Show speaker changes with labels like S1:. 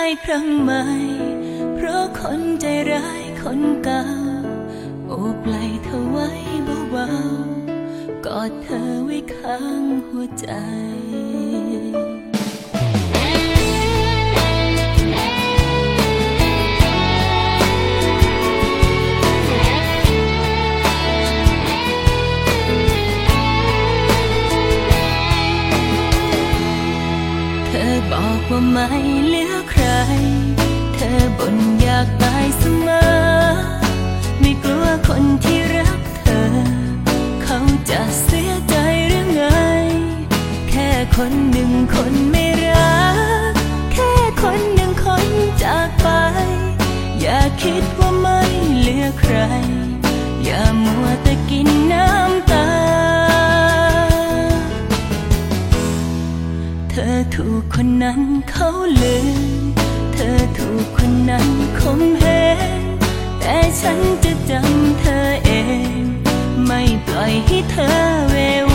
S1: ายครั้งใหม่เพราะคนใจร้ายคนเก่าโอบไหล่เธอไว้เบาๆกอดเธอไว้ข้างหัวใจบอกว่าไม่เหลือใครเธอบ่นอยากตายเสมอไม่กลัวคนที่รักเธอเขาจะเสียใจหรือไงแค่คนหนึ่งคนไม่รักแค่คนหนึ่งคนจากไปอย่าคิดว่าไม่เหลือใครอย่ามัวแต่กินน้ำตาเธอถูกคนนั้นเขาลืมเธอถูกคนนั้นข่มเหงแต่ฉันจะจำเธอเองไม่ปล่อยให้เธอเว